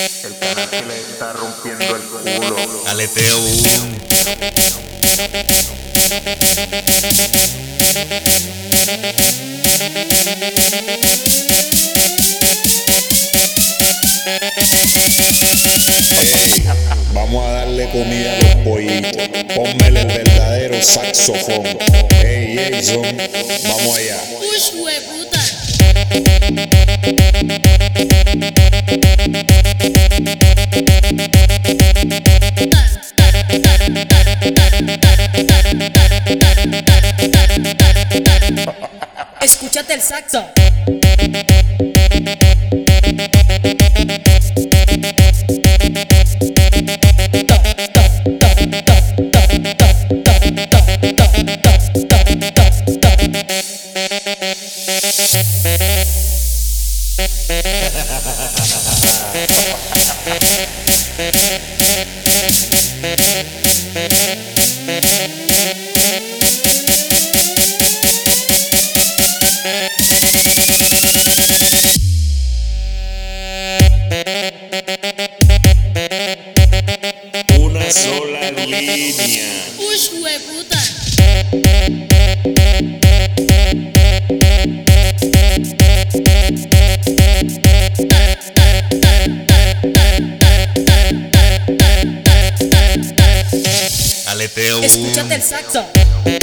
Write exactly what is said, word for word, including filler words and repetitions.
El canal que le está rompiendo el culo. Aleteo uno. Ey, vamos a darle comida a los pollitos. Pónmele el verdadero saxofón. Ey, Jason, vamos allá. Ush, hueputa. Escúchate el saxo. Una sola línea. Ush, hueputa. Aleteo uno. Escúchate el saxo.